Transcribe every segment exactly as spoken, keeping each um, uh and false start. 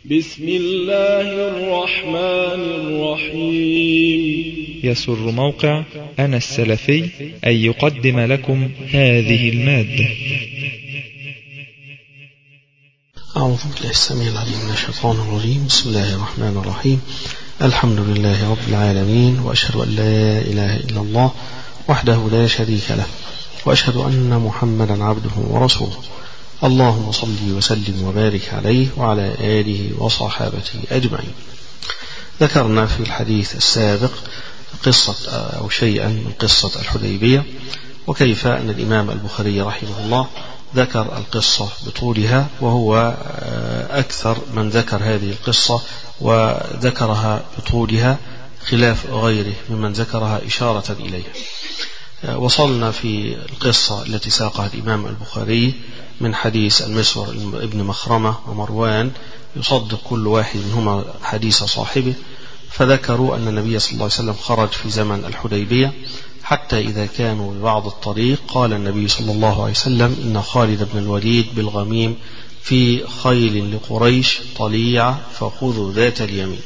بسم الله الرحمن الرحيم. يسر موقع أنا السلفي أن يقدم لكم هذه المادة. أعوذ بالله السميع العليم من الشيطان الرجيم. بسم الله الرحمن الرحيم. الحمد لله رب العالمين، وأشهد أن لا إله إلا الله وحده لا شريك له، وأشهد أن محمدا عبده ورسوله. اللهم صل وسلم وبارك عليه وعلى آله وصحابته أجمعين. ذكرنا في الحديث السابق قصة أو شيئا من قصة الحديبية، وكيف أن الإمام البخاري رحمه الله ذكر القصة بطولها، وهو أكثر من ذكر هذه القصة وذكرها بطولها خلاف غيره ممن ذكرها إشارة إليها. وصلنا في القصة التي ساقها الإمام البخاري من حديث المسور ابن مخرمة ومروان يصدق كل واحد منهما حديث صاحبه، فذكروا أن النبي صلى الله عليه وسلم خرج في زمن الحديبية، حتى إذا كانوا ببعض الطريق قال النبي صلى الله عليه وسلم إن خالد بن الوليد بالغميم في خيل لقريش طليعة فخذوا ذات اليمين.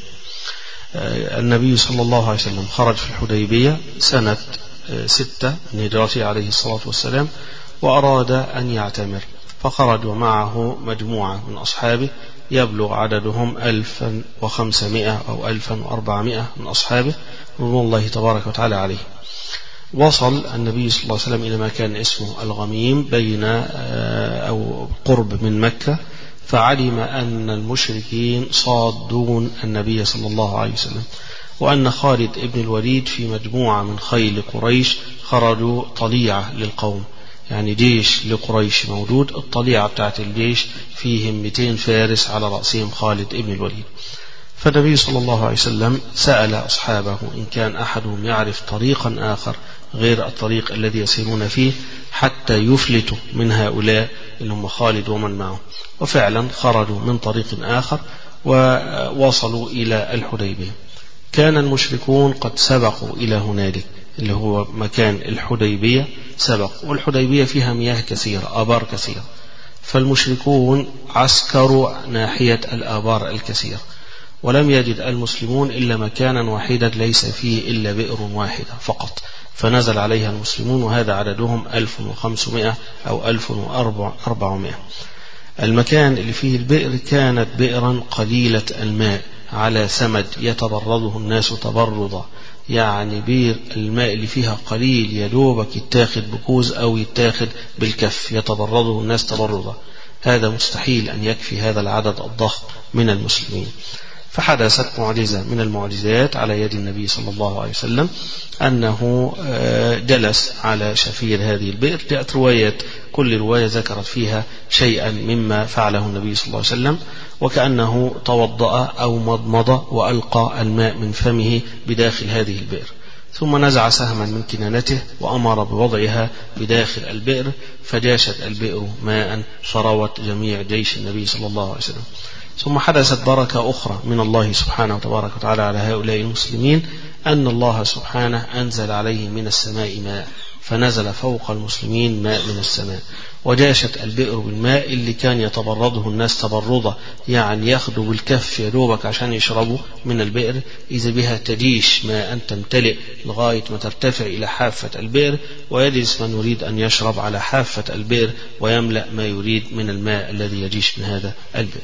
النبي صلى الله عليه وسلم خرج في الحديبية سنة ستة من هجرته عليه الصلاة والسلام، وأراد أن يعتمر، فخرج ومعه مجموعة من أصحابه يبلغ عددهم ألفا وخمسمائة أو ألفا وأربعمائة من أصحابه رضوان الله تبارك وتعالى عليه. وصل النبي صلى الله عليه وسلم إلى مكان اسمه الغميم بين أو قرب من مكة، فعلم أن المشركين صادون النبي صلى الله عليه وسلم، وأن خالد ابن الوليد في مجموعة من خيل قريش خرجوا طليعة للقوم، يعني جيش لقريش موجود، الطليعة بتاعت الجيش فيهم مئتين فارس على رأسهم خالد ابن الوليد. فالنبي صلى الله عليه وسلم سأل أصحابه إن كان أحدهم يعرف طريقا آخر غير الطريق الذي يسيرون فيه حتى يفلتوا من هؤلاء اللي هم خالد ومن معه، وفعلا خرجوا من طريق آخر ووصلوا إلى الحديبية. كان المشركون قد سبقوا إلى هنالك اللي هو مكان الحديبية، سبق، والحديبية فيها مياه كثيرة، آبار كثيرة، فالمشركون عسكروا ناحية الآبار الكثيرة، ولم يجد المسلمون إلا مكانا واحدا ليس فيه إلا بئر واحدة فقط، فنزل عليها المسلمون، وهذا عددهم ألف وخمسمائة أو ألف وأربعمائة. المكان اللي فيه البئر كانت بئرا قليلة الماء على سمد يتبرده الناس تبردا، يعني بير الماء اللي فيها قليل يدوبك يتاخد بكوز أو يتاخد بالكف يتبرده الناس تبردا، هذا مستحيل أن يكفي هذا العدد الضخم من المسلمين. فحدثت معجزة من المعجزات على يد النبي صلى الله عليه وسلم، أنه جلس على شفير هذه البئر. جاءت رواية، كل رواية ذكرت فيها شيئا مما فعله النبي صلى الله عليه وسلم، وكأنه توضأ أو مضمض وألقى الماء من فمه بداخل هذه البئر، ثم نزع سهما من كنانته وأمر بوضعها بداخل البئر، فجاشت البئر ماء فروت جميع جيش النبي صلى الله عليه وسلم. ثم حدثت بركة أخرى من الله سبحانه وتبارك وتعالى على هؤلاء المسلمين، أن الله سبحانه أنزل عليهم من السماء ماء، فنزل فوق المسلمين ماء من السماء، وجاشت البئر بالماء اللي كان يتبرده الناس تبردا، يعني ياخدوا بالكف يدوبك عشان يشربوا من البئر، إذا بها تجيش ماء تمتلئ لغاية ما ترتفع إلى حافة البئر، ويجلس من يريد أن يشرب على حافة البئر ويملأ ما يريد من الماء الذي يجيش من هذا البئر.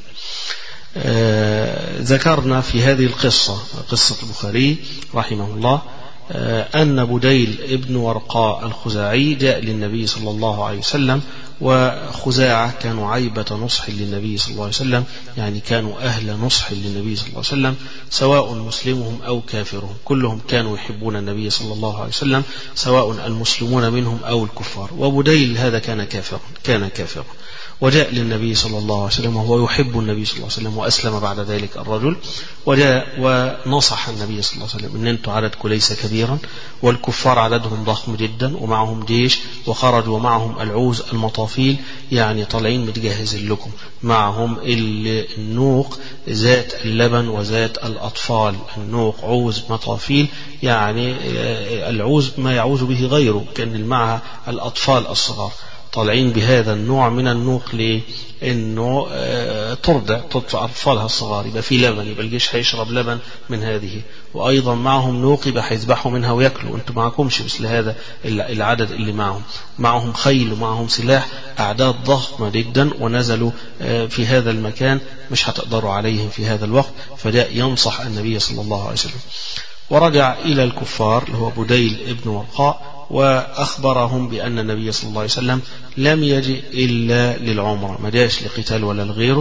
آه ذكرنا في هذه القصة، قصة البخاري رحمه الله، آه أن بديل ابن ورقاء الخزاعي جاء للنبي صلى الله عليه وسلم، وخزاعة كانوا عيبة نصح للنبي صلى الله عليه وسلم، يعني كانوا أهل نصح للنبي صلى الله عليه وسلم، سواء مسلمهم أو كافرهم، كلهم كانوا يحبون النبي صلى الله عليه وسلم، سواء المسلمون منهم أو الكفار. وبديل هذا كان كافرا كان كافرا وجاء للنبي صلى الله عليه وسلم وهو يحب النبي صلى الله عليه وسلم، وأسلم بعد ذلك الرجل، وجاء ونصح النبي صلى الله عليه وسلم إن أنتم عددكم ليس كبيرا، والكفار عددهم ضخم جدا، ومعهم جيش، وخرجوا ومعهم العوز المطافيل، يعني طالعين متجهزين لكم، معهم النوق ذات اللبن وذات الأطفال، النوق عوز مطافيل، يعني العوز ما يعوز به غيره، كان معها الأطفال الصغار، طالعين بهذا النوع من النوق ليه؟ انه ترضع ترضع اطفالها الصغار، يبقى في لبن، يبقى الجيش هيشرب لبن من هذه، وايضا معهم نوق يبقى هيذبحوا منها وياكلوا، انتم معكمش مثل هذا العدد اللي معهم، معهم خيل ومعهم سلاح، اعداد ضخمه جدا، ونزلوا في هذا المكان مش هتقدروا عليهم في هذا الوقت. فده ينصح النبي صلى الله عليه وسلم. ورجع إلى الكفار اللي هو بديل ابن ورقاء وأخبرهم بأن النبي صلى الله عليه وسلم لم يجئ إلا للعمرة، ما جاش لقتال ولا لغيره.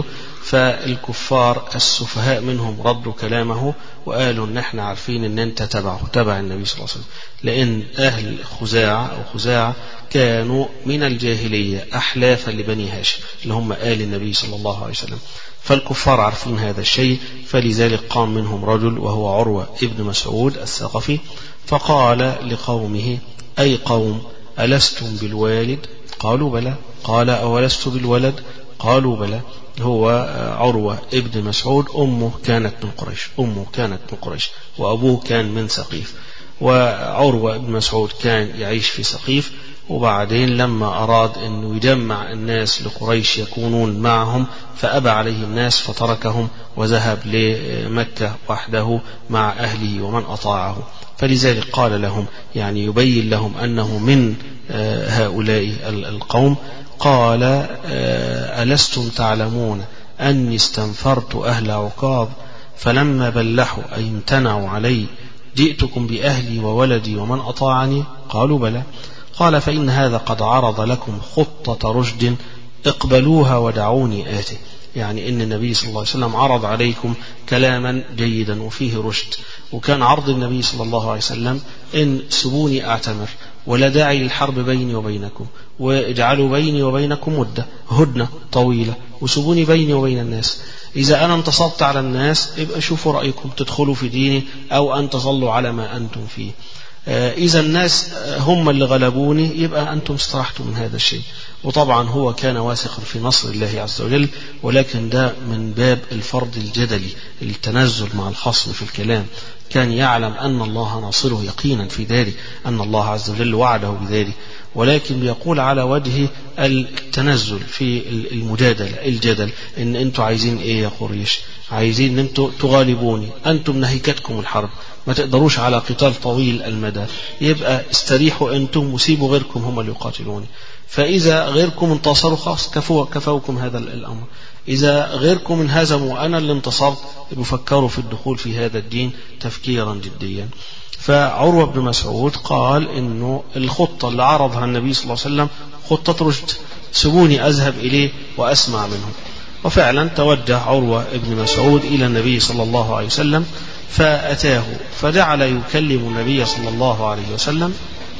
فالكفار السفهاء منهم ردوا كلامه وقالوا ان احنا عارفين ان انت تبعه تبع النبي صلى الله عليه وسلم، لأن أهل خزاعة أو خزاعة كانوا من الجاهلية أحلافا لبني هاشم اللي هم آل النبي صلى الله عليه وسلم. فالكفار عارفين هذا الشيء، فلذلك قام منهم رجل وهو عروة ابن مسعود الثقفي فقال لقومه: أي قوم، ألستم بالوالد؟ قالوا بلى. قال: أولست بالولد؟ قالوا بلى. هو عروة ابن مسعود أمه كانت من قريش، أمه كانت من قريش وأبوه كان من ثقيف، وعروة ابن مسعود كان يعيش في ثقيف، وبعدين لما أراد أنه يجمع الناس لقريش يكونون معهم فأبى عليه الناس فتركهم وذهب لمكة وحده مع أهله ومن أطاعه. فلذلك قال لهم، يعني يبين لهم أنه من هؤلاء القوم، قال: ألستم تعلمون أني استنفرت أهل عكاظ فلما بلحوا أي امتنعوا علي جئتكم بأهلي وولدي ومن أطاعني؟ قالوا بلى. قال: فإن هذا قد عرض لكم خطة رشد اقبلوها ودعوني آتي. يعني إن النبي صلى الله عليه وسلم عرض عليكم كلاما جيدا وفيه رشد، وكان عرض النبي صلى الله عليه وسلم: إن سبوني أعتمر ولا داعي للحرب بيني وبينكم، واجعلوا بيني وبينكم مدة هدنة طويلة، وسبوني بيني وبين الناس، إذا أنا انتصرت على الناس يبقى شوفوا رأيكم تدخلوا في ديني أو أن تظلوا على ما أنتم فيه، إذا الناس هم اللي غلبوني يبقى أنتم استرحتم من هذا الشيء. وطبعا هو كان واثقا في نصر الله عز وجل، ولكن ده من باب الفرض الجدلي، التنزل مع الخصم في الكلام، كان يعلم أن الله ناصره يقينا في ذلك، أن الله عز وجل وعده بذلك، ولكن يقول على وجه التنزل في المجادلة الجدل، إن أنتم عايزين إيه يا قريش؟ عايزين أن أنتم تغالبوني، أنتم نهيكتكم الحرب، ما تقدروش على قتال طويل المدى، يبقى استريحوا أنتم وسيبوا غيركم هم اللي يقاتلوني، فإذا غيركم انتصروا خلاص كفوا كفوكم هذا الأمر، إذا غيركم انهزموا أنا اللي انتصرت، يفكروا في الدخول في هذا الدين تفكيرا جديا. فعروة بن مسعود قال إنه الخطة اللي عرضها النبي صلى الله عليه وسلم خطة رشد، سبوني أذهب إليه وأسمع منه. وفعلا توجه عروة بن مسعود إلى النبي صلى الله عليه وسلم فأتاه فجعل يكلم النبي صلى الله عليه وسلم،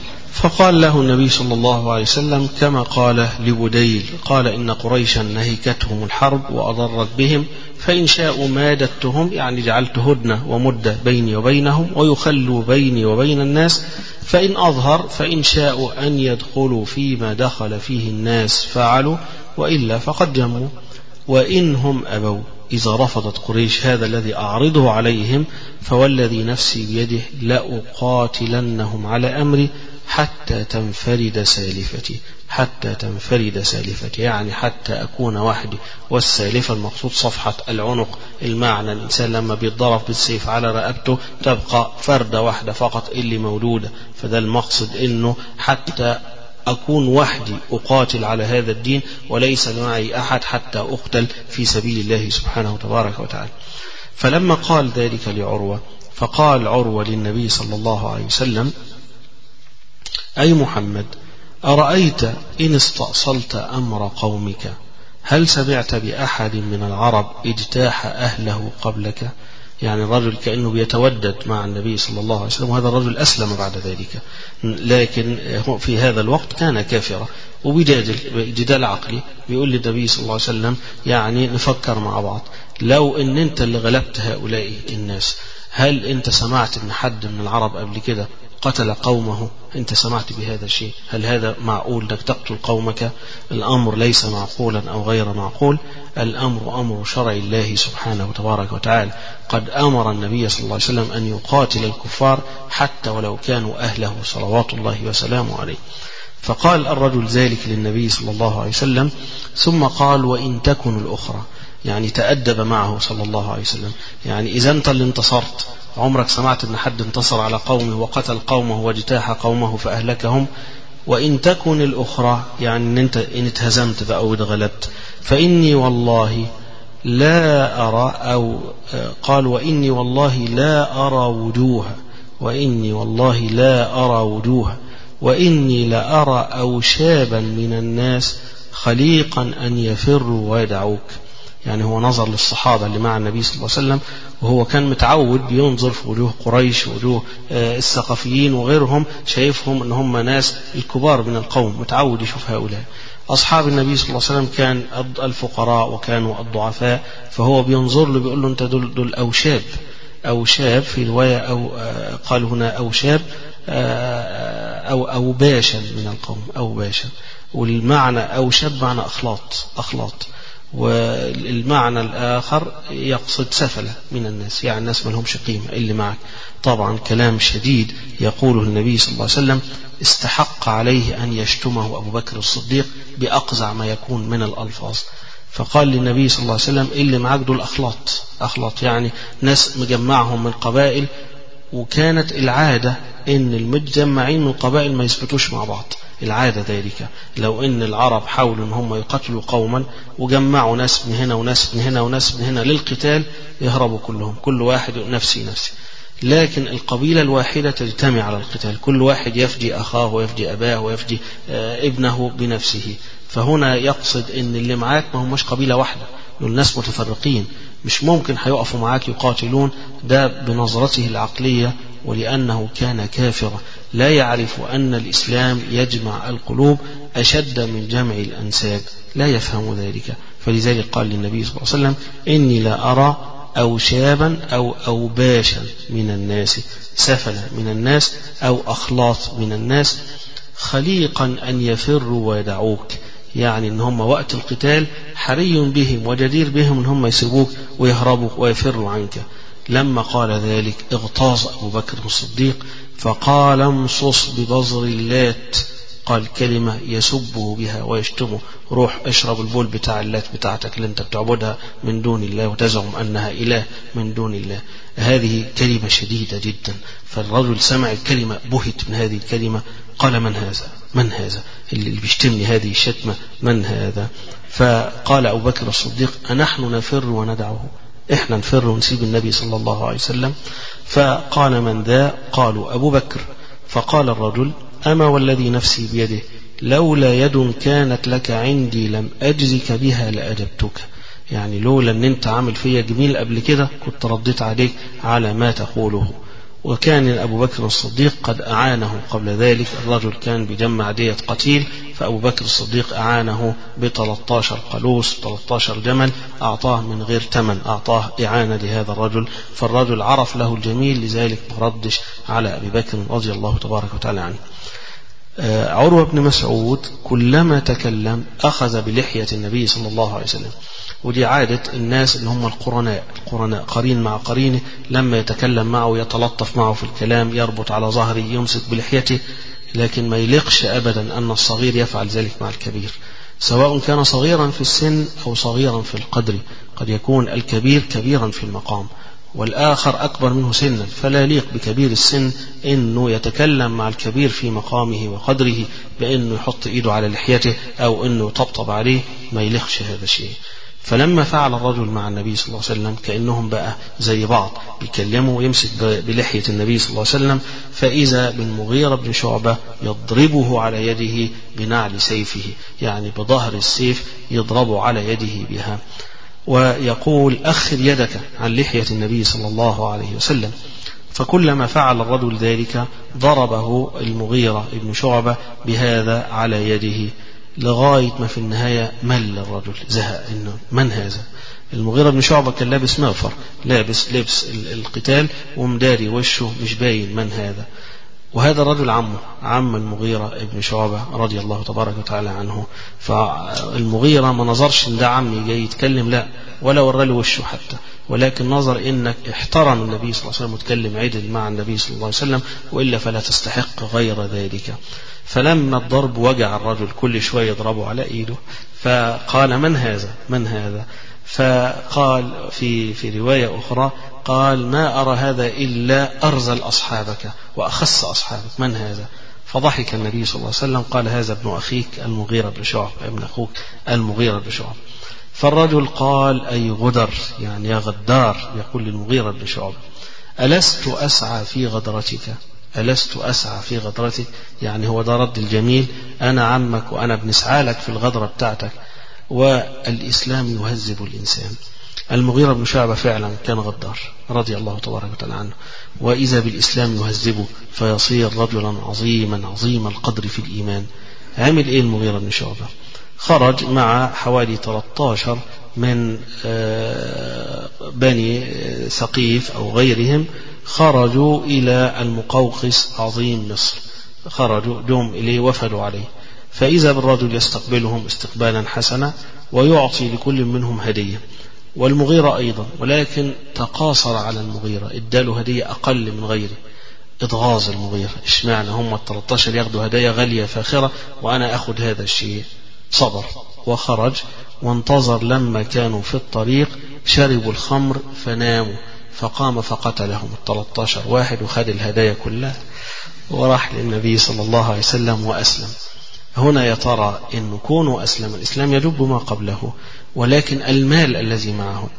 فقال له النبي صلى الله عليه وسلم كما قال لبديل، قال: إن قريشا نهكتهم الحرب وأضرت بهم، فإن شاءوا مادتهم، يعني جعلت هدنة ومدة بيني وبينهم ويخلوا بيني وبين الناس، فإن أظهر فإن شاءوا أن يدخلوا فيما دخل فيه الناس فعلوا، وإلا فقد جموا، وإنهم أبوا إذا رفضت قريش هذا الذي أعرضه عليهم فوالذي نفسي بيده لأقاتلنهم على أمري حتى تنفرد سالفتي، حتى تنفرد سالفتي يعني حتى أكون وحدي، والسالفة المقصود صفحة العنق، المعنى الإنسان لما بيتضرب بالسيف على رقبته تبقى فردة واحدة فقط اللي مولودة، فده المقصد إنه حتى أكون وحدي أقاتل على هذا الدين وليس معي أحد حتى أقتل في سبيل الله سبحانه تبارك وتعالى. فلما قال ذلك لعروة فقال عروة للنبي صلى الله عليه وسلم: أي محمد، أرأيت إن استأصلت أمر قومك هل سمعت بأحد من العرب اجتاح أهله قبلك؟ يعني الرجل كأنه بيتودد مع النبي صلى الله عليه وسلم، وهذا الرجل أسلم بعد ذلك، لكن في هذا الوقت كان كافرا وبيجادل جدال عقلي، بيقول للنبي صلى الله عليه وسلم: يعني نفكر مع بعض، لو ان انت اللي غلبت هؤلاء الناس، هل انت سمعت ان حد من العرب قبل كده قتل قومه؟ انت سمعت بهذا الشيء؟ هل هذا معقول انك تقتل قومك؟ الامر ليس معقولا او غير معقول، الامر امر شرع الله سبحانه وتبارك وتعالى، قد امر النبي صلى الله عليه وسلم ان يقاتل الكفار حتى ولو كانوا اهله صلوات الله وسلامه عليه. فقال الرجل ذلك للنبي صلى الله عليه وسلم، ثم قال وإن تكن الأخرى، يعني تأدب معه صلى الله عليه وسلم. يعني إذا أنت اللي انتصرت، عمرك سمعت أن حد انتصر على قومه وقتل قومه واجتاح قومه فأهلكهم؟ وإن تكن الأخرى يعني أن أنت إن اتهزمت بقى أو اتغلبت، فإني والله لا أرى، أو قال وإني والله لا أرى وجوها، وإني والله لا أرى وجوها، وإني لأرى أوشابا من الناس خليقا أن يفروا ويدعوك. يعني هو نظر للصحابة اللي مع النبي صلى الله عليه وسلم، وهو كان متعود بينظر في وجوه قريش ووجوه الثقفيين وغيرهم، شايفهم ان هم ناس الكبار من القوم، متعود يشوف هؤلاء. أصحاب النبي صلى الله عليه وسلم كان الفقراء وكانوا الضعفاء، فهو بينظر له بيقول له أنت دول, دول أوشاب، أوشاب في رواية، أو قال هنا أوشاب أو أوباشا من القوم، أوباشا. والمعنى أوشاب معنى أخلاط، أخلاط. والمعنى الآخر يقصد سفلة من الناس، يعني الناس ما لهمش قيمة اللي معك. طبعا كلام شديد يقوله النبي صلى الله عليه وسلم، استحق عليه أن يشتمه أبو بكر الصديق بأقزع ما يكون من الألفاظ. فقال للنبي صلى الله عليه وسلم اللي معك دول أخلاط، أخلاط يعني ناس مجمعهم من قبائل، وكانت العادة إن المتجمعين من قبائل ما يثبتوش مع بعض. العادة ذلك، لو إن العرب حاولوا إن هم يقتلوا قوما وجمعوا ناس من هنا وناس من هنا وناس من هنا للقتال، يهربوا كلهم، كل واحد نفسي نفسي. لكن القبيلة الواحدة تجتمع على القتال، كل واحد يفدي أخاه ويفدي أباه ويفدي ابنه بنفسه. فهنا يقصد إن اللي معاك ما هماش قبيلة واحدة، دول ناس متفرقين، مش ممكن هيقفوا معاك يقاتلون. ده بنظرته العقلية، ولأنه كان كافرا لا يعرف أن الإسلام يجمع القلوب أشد من جمع الأنساب، لا يفهم ذلك. فلذلك قال للنبي صلى الله عليه وسلم إني لا أرى أوشابا أو أوباشا من الناس، سفلا من الناس أو أخلاط من الناس، خليقا أن يفروا ويدعوك. يعني إن هم وقت القتال حري بهم وجدير بهم إن هم يسيبوك ويهربوا ويفروا عنك. لما قال ذلك اغتاظ أبو بكر الصديق فقال امصص ببزر اللات، قال كلمة يسبه بها ويشتمه، روح اشرب البول بتاع اللات بتاعتك اللي انت بتعبدها من دون الله وتزعم أنها إله من دون الله. هذه كلمة شديدة جدا. فالرجل سمع الكلمة بهت من هذه الكلمة، قال من هذا؟ من هذا اللي بيشتمني هذه الشتمة؟ من هذا؟ فقال أبو بكر الصديق أنحن نفر وندعه؟ إحنا نفر ونسيب النبي صلى الله عليه وسلم؟ فقال من ذا؟ قالوا أبو بكر. فقال الرجل أما والذي نفسي بيده لولا يد كانت لك عندي لم أجزك بها لأجبتك. يعني لولا أن أنت عامل فيا جميل قبل كده كنت رديت عليك على ما تقوله. وكان أبو بكر الصديق قد أعانه قبل ذلك، الرجل كان بيجمع دية قتيل، فأبو بكر الصديق أعانه ب ثلاثة عشر قلوس ثلاثة عشر جمل، أعطاه من غير ثمن، أعطاه إعانة لهذا الرجل. فالرجل عرف له الجميل، لذلك ما ردش على أبي بكر رضي الله تبارك وتعالى عنه. عروة بن مسعود كلما تكلم أخذ بلحية النبي صلى الله عليه وسلم، ودي عادة الناس اللي هم القرناء، القرناء قرين مع قرينه، لما يتكلم معه يتلطف معه في الكلام، يربط على ظهره، يمسك بلحيته. لكن ما يليقش أبدا أن الصغير يفعل ذلك مع الكبير، سواء كان صغيرا في السن أو صغيرا في القدر. قد يكون الكبير كبيرا في المقام والآخر أكبر منه سنا، فلا يليق بكبير السن أنه يتكلم مع الكبير في مقامه وقدره بأنه يحط إيده على لحيته أو أنه يطبطب عليه، ما يليقش هذا الشيء. فلما فعل الرجل مع النبي صلى الله عليه وسلم كأنهم بقى زي بعض، بيكلموا ويمسك بلحية النبي صلى الله عليه وسلم، فإذا بالمغيرة بن شعبة يضربه على يده بنعل سيفه، يعني بظهر السيف يضربه على يده بها، ويقول أخر يدك عن لحية النبي صلى الله عليه وسلم. فكلما فعل الرجل ذلك ضربه المغيرة بن شعبة بهذا على يده، لغاية ما في النهاية مل الرجل، زهق. إنه من هذا؟ المغيرة بن شعبة كان لابس مغفر، لابس لبس القتال ومداري وشه، مش باين من هذا. وهذا الرجل عمه عم المغيرة ابن شعبة رضي الله تبارك وتعالى عنه. فالمغيرة ما نظرش ان ده عمي جاي يتكلم، لا، ولا وراله وشه حتى، ولكن نظر انك احترم النبي صلى الله عليه وسلم وتكلم عدل مع النبي صلى الله عليه وسلم، وإلا فلا تستحق غير ذلك. فلما الضرب وجع الرجل كل شوية يضربه على ايده، فقال من هذا من هذا فقال في في رواية أخرى قال ما أرى هذا إلا أرذل أصحابك وأخس أصحابك، من هذا؟ فضحك النبي صلى الله عليه وسلم قال هذا ابن أخيك المغيرة بن شعبة، ابن أخوك المغيرة بن شعبة. فالرجل قال أي غدر، يعني يا غدار، يقول للمغيرة بن شعبة ألست أسعى في غدرتك، ألست أسعى في غدرتك، يعني هو ده رد الجميل، أنا عمك وأنا بنسعى لك في الغدرة بتاعتك، والإسلام يهذب الإنسان. المغيرة بن شعبة فعلا كان غدار رضي الله تبارك وتعالى عنه، وإذا بالإسلام يهذبه فيصير رجلا عظيما عظيم القدر في الإيمان. عمل إيه المغيرة بن شعبة؟ خرج مع حوالي ثلاثة عشر من بني ثقيف أو غيرهم، خرجوا إلى المقوقس عظيم مصر، خرجوا دوم إليه وفدوا عليه، فإذا بالرجل يستقبلهم استقبالا حسنا ويعطي لكل منهم هدية، والمغيرة أيضا، ولكن تقاصر على المغيرة، اداله هدية أقل من غيره، إضغاظ المغيرة، اشمعنى هم الثلاثة عشر ياخدوا هدايا غالية فاخرة وأنا أخذ هذا الشيء؟ صبر وخرج وانتظر، لما كانوا في الطريق شربوا الخمر فناموا، فقام فقتلهم الثلاثة عشر واحد وخد الهدايا كلها وراح للنبي صلى الله عليه وسلم وأسلم. هنا يا ترى إن كونوا أسلم، الإسلام يجب ما قبله، ولكن المال الذي معه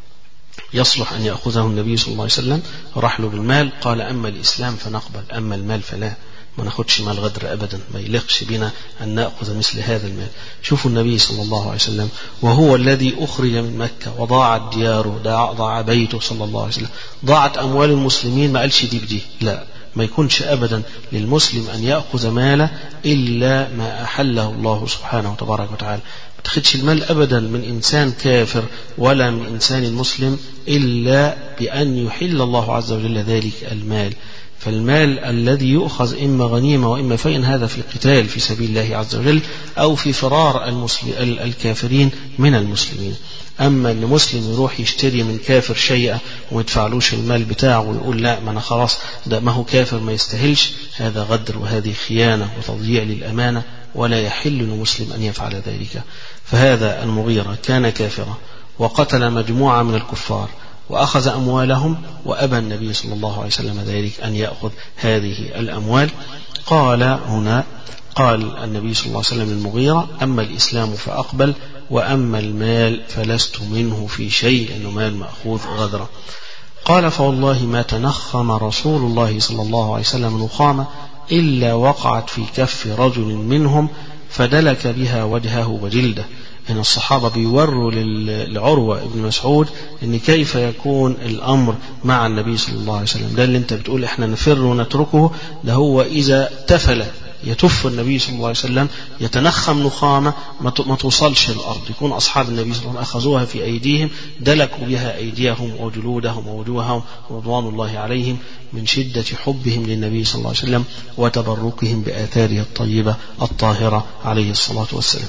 يصلح أن يأخذه النبي صلى الله عليه وسلم، راح له بالمال، قال أما الإسلام فنقبل، أما المال فلا، ما ناخدش مال غدر أبدا، ما يليقش بنا أن نأخذ مثل هذا المال. شوفوا النبي صلى الله عليه وسلم وهو الذي أخرج من مكة وضاعت دياره، ضاع بيته صلى الله عليه وسلم، ضاعت أموال المسلمين، ما قالش دي بدي، لا، ما يكونش أبدا للمسلم أن يأخذ ماله إلا ما أحله الله سبحانه وتبارك وتعالى. ما تاخدش المال أبدا من إنسان كافر ولا من إنسان مسلم إلا بأن يحل الله عز وجل ذلك المال. فالمال الذي يؤخذ إما غنيمة وإما فإن هذا في قتال في سبيل الله عز وجل أو في فرار المسلم الكافرين من المسلمين. أما أن مسلم يروح يشتري من كافر شيئا وما يدفعلوش المال بتاعه ويقول لا ما أنا خلاص ده ما هو كافر ما يستاهلش، هذا غدر وهذه خيانة وتضييع للأمانة، ولا يحل للمسلم أن يفعل ذلك. فهذا المغيرة كان كافرا وقتل مجموعة من الكفار وأخذ أموالهم، وأبى النبي صلى الله عليه وسلم ذلك أن يأخذ هذه الأموال. قال هنا قال النبي صلى الله عليه وسلم للمغيرة أما الإسلام فأقبل، وأما المال فلست منه في شيء، لأنه مال مأخوذ غدرة. قال فوالله ما تنخم رسول الله صلى الله عليه وسلم نخامة إلا وقعت في كف رجل منهم فدلك بها وجهه وجلده. هنا الصحابة بيوروا لعروة ابن مسعود ان كيف يكون الامر مع النبي صلى الله عليه وسلم، ده اللي انت بتقول احنا نفر ونتركه، ده هو اذا تفل يتف النبي صلى الله عليه وسلم يتنخم نخامة ما توصلش الارض، يكون اصحاب النبي صلى الله عليه وسلم اخذوها في ايديهم دلكوا بها ايديهم وجلودهم ووجوههم رضوان الله عليهم من شدة حبهم للنبي صلى الله عليه وسلم وتبركهم بآثاره الطيبة الطاهرة عليه الصلاة والسلام.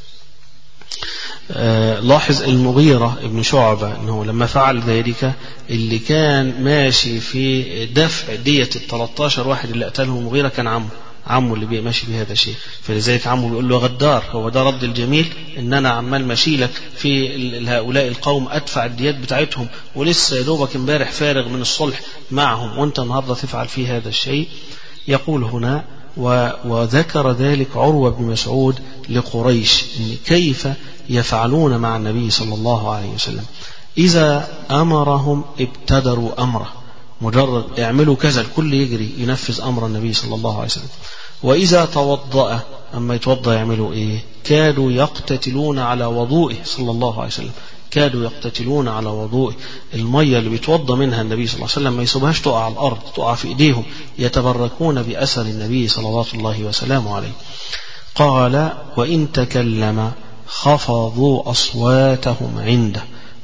آه لاحظ المغيرة ابن شعبة أنه لما فعل ذلك اللي كان ماشي في دفع دية الثلاثة عشر واحد اللي قتلهم المغيرة كان عمه عمه اللي ماشي بهذا الشيء، فلذلك عمه بيقول له غدار. هو ده رد الجميل، ان انا عمال ماشي لك في هؤلاء القوم ادفع الديات بتاعتهم ولسه يا دوبك امبارح فارغ من الصلح معهم وانت النهارده تفعل في هذا الشيء. يقول هنا وذكر ذلك عروة بن مسعود لقريش إن كيف يفعلون مع النبي صلى الله عليه وسلم، إذا أمرهم ابتدروا أمره، مجرد اعملوا كذا الكل يجري ينفذ أمر النبي صلى الله عليه وسلم. وإذا توضأ أما يتوضأ يعملوا إيه؟ كادوا يقتتلون على وضوئه صلى الله عليه وسلم، كادوا يقتتلون على وضوء المية اللي بيتوضى منها النبي صلى الله عليه وسلم ما يسيبهاش تقع على الأرض، تقع في إيديهم، يتبركون بأثر النبي صلوات الله وسلامه عليه. قال وإن تكلم خفضوا أصواتهم عنده،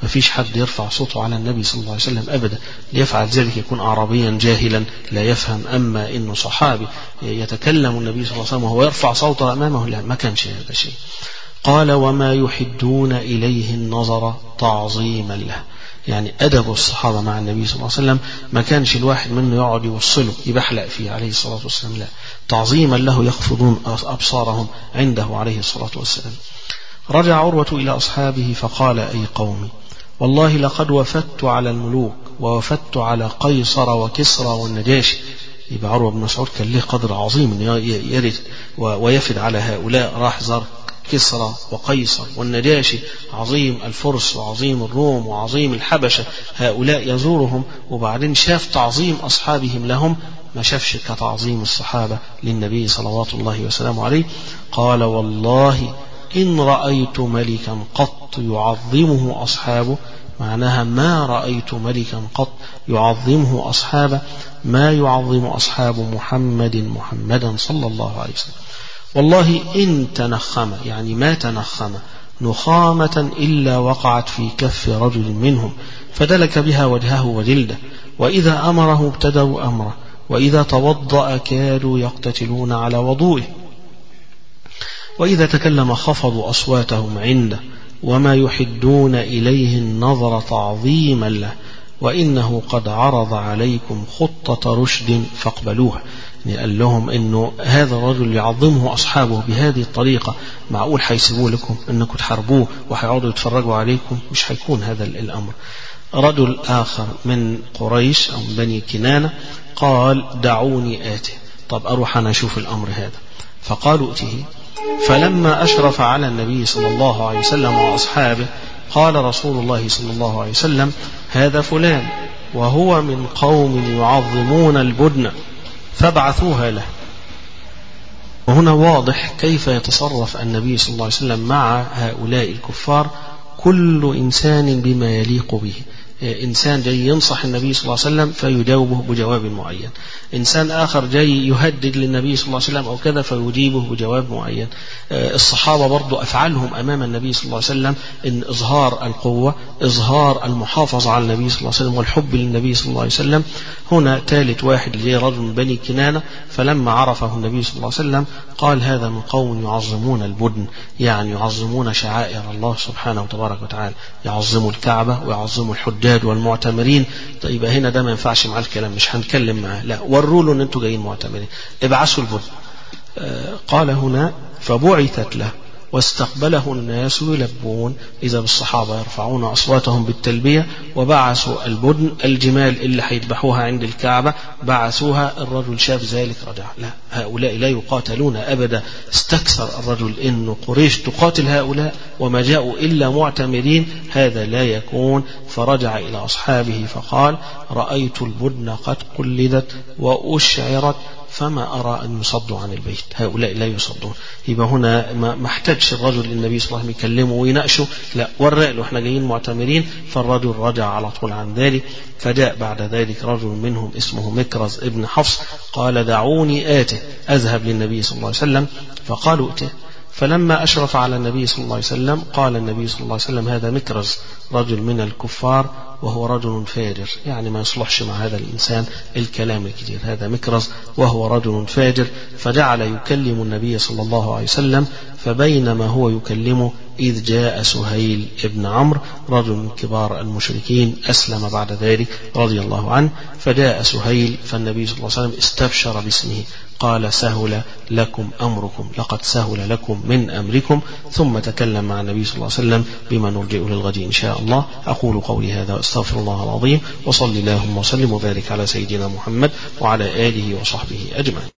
ما فيش حد يرفع صوته على النبي صلى الله عليه وسلم أبدا. ليفعل ذلك يكون أعرابيا جاهلا لا يفهم. أما إنه صحابي يتكلم النبي صلى الله عليه وسلم وهو يرفع صوته أمامه، لا، ما كانش هذا شيء. قال وما يحدون إليه النظر تعظيما له، يعني أدب الصحابة مع النبي صلى الله عليه وسلم ما كانش الواحد منه يقعد يوصله يبحلق فيه عليه الصلاة والسلام، لا، تعظيما له يخفضون أبصارهم عنده عليه الصلاة والسلام. رجع عروة إلى أصحابه فقال أي قومي والله لقد وفدت على الملوك ووفدت على قيصر وكسرى والنجاشي. يبقى عروة بن مسعود كان له قدر عظيم أن يرد ويفد على هؤلاء، راح زار كسرى وقيصر والنجاشي، عظيم الفرس وعظيم الروم وعظيم الحبشة، هؤلاء يزورهم، وبعدين شاف تعظيم أصحابهم لهم، ما شافش كتعظيم الصحابة للنبي صلوات الله وسلامه عليه. قال والله إن رأيت ملكا قط يعظمه أصحابه، معناها ما رأيت ملكا قط يعظمه أصحابه ما يعظم أصحاب محمد محمدا صلى الله عليه وسلم. والله إن تنخم، يعني ما تنخم نخامة إلا وقعت في كف رجل منهم فدلك بها وجهه وجلده، وإذا أمره ابتدوا أمره، وإذا توضأ كادوا يقتتلون على وضوئه، وإذا تكلم خفضوا أصواتهم عنده، وما يحدون إليه النظر تعظيما له، وإنه قد عرض عليكم خطة رشد فاقبلوها. يعني قال لهم إنه هذا الرجل يعظمه أصحابه بهذه الطريقة، معقول حيسيبوه لكم إنكم تحاربوه وحيقعدوا يتفرجوا عليكم؟ مش هيكون هذا الأمر. رجل آخر من قريش أو من بني كنانة قال دعوني آته، طب أروح أنا أشوف الأمر هذا. فقالوا ائته. فلما أشرف على النبي صلى الله عليه وسلم وأصحابه قال رسول الله صلى الله عليه وسلم هذا فلان وهو من قوم يعظمون البدن فابعثوها له. وهنا واضح كيف يتصرف النبي صلى الله عليه وسلم مع هؤلاء الكفار، كل إنسان بما يليق به. إنسان جاي ينصح النبي صلى الله عليه وسلم فيجاوبه بجواب معين، إنسان آخر جاي يهدد للنبي صلى الله عليه وسلم أو كذا فيجيبه بجواب معين. الصحابة برضو أفعالهم أمام النبي صلى الله عليه وسلم إن إظهار القوة، إظهار المحافظة على النبي صلى الله عليه وسلم والحب للنبي صلى الله عليه وسلم. هنا ثالث واحد اللي رجل من بني كنانة، فلما عرفه النبي صلى الله عليه وسلم قال هذا من قوم يعظمون البدن، يعني يعظمون شعائر الله سبحانه وتبارك وتعالى، يعظموا الكعبة ويعظموا الحجاج والمعتمرين. طيب هنا ده ما ينفعش مع الكلام، مش هنتكلم معاه، لا، وروا له ان انتوا جايين معتمرين، ابعثوا البدن. آه قال هنا فبعثت له واستقبله الناس يلبون، إذا بالصحابة يرفعون أصواتهم بالتلبية، وبعثوا البدن الجمال اللي هيذبحوها عند الكعبة بعثوها. الرجل شاف ذلك رجع، لا، هؤلاء لا يقاتلون أبدا. استكثر الرجل إنه قريش تقاتل هؤلاء وما جاءوا إلا معتمرين، هذا لا يكون. فرجع إلى أصحابه فقال رأيت البدن قد قلدت وأشعرت فما أرى أن يصدوا عن البيت، هؤلاء لا يصدون. يبقى هنا ما احتاجش الرجل للنبي صلى الله عليه وسلم يكلمه ويناقشه، لا، ورق له احنا جايين معتمرين. فالرجل رجع على طول عن ذلك. فجاء بعد ذلك رجل منهم اسمه مكرز ابن حفص قال دعوني آته، أذهب للنبي صلى الله عليه وسلم. فقالوا ائته. فلما أشرف على النبي صلى الله عليه وسلم قال النبي صلى الله عليه وسلم هذا مكرز رجل من الكفار وهو رجل فاجر، يعني ما يصلحش مع هذا الإنسان الكلام الكثير، هذا مكرز وهو رجل فاجر. فجعل يكلم النبي صلى الله عليه وسلم، فبينما هو يكلمه إذ جاء سهيل ابن عمرو رجل من كبار المشركين، أسلم بعد ذلك رضي الله عنه. فجاء سهيل فالنبي صلى الله عليه وسلم استبشر باسمه، قال سهل لكم أمركم، لقد سهل لكم من أمركم. ثم تكلم مع النبي صلى الله عليه وسلم بما نرجئ للغد إن شاء الله. أقول قولي هذا واستغفر الله العظيم، وصلي اللهم وسلم وبارك على سيدنا محمد وعلى آله وصحبه أجمعين.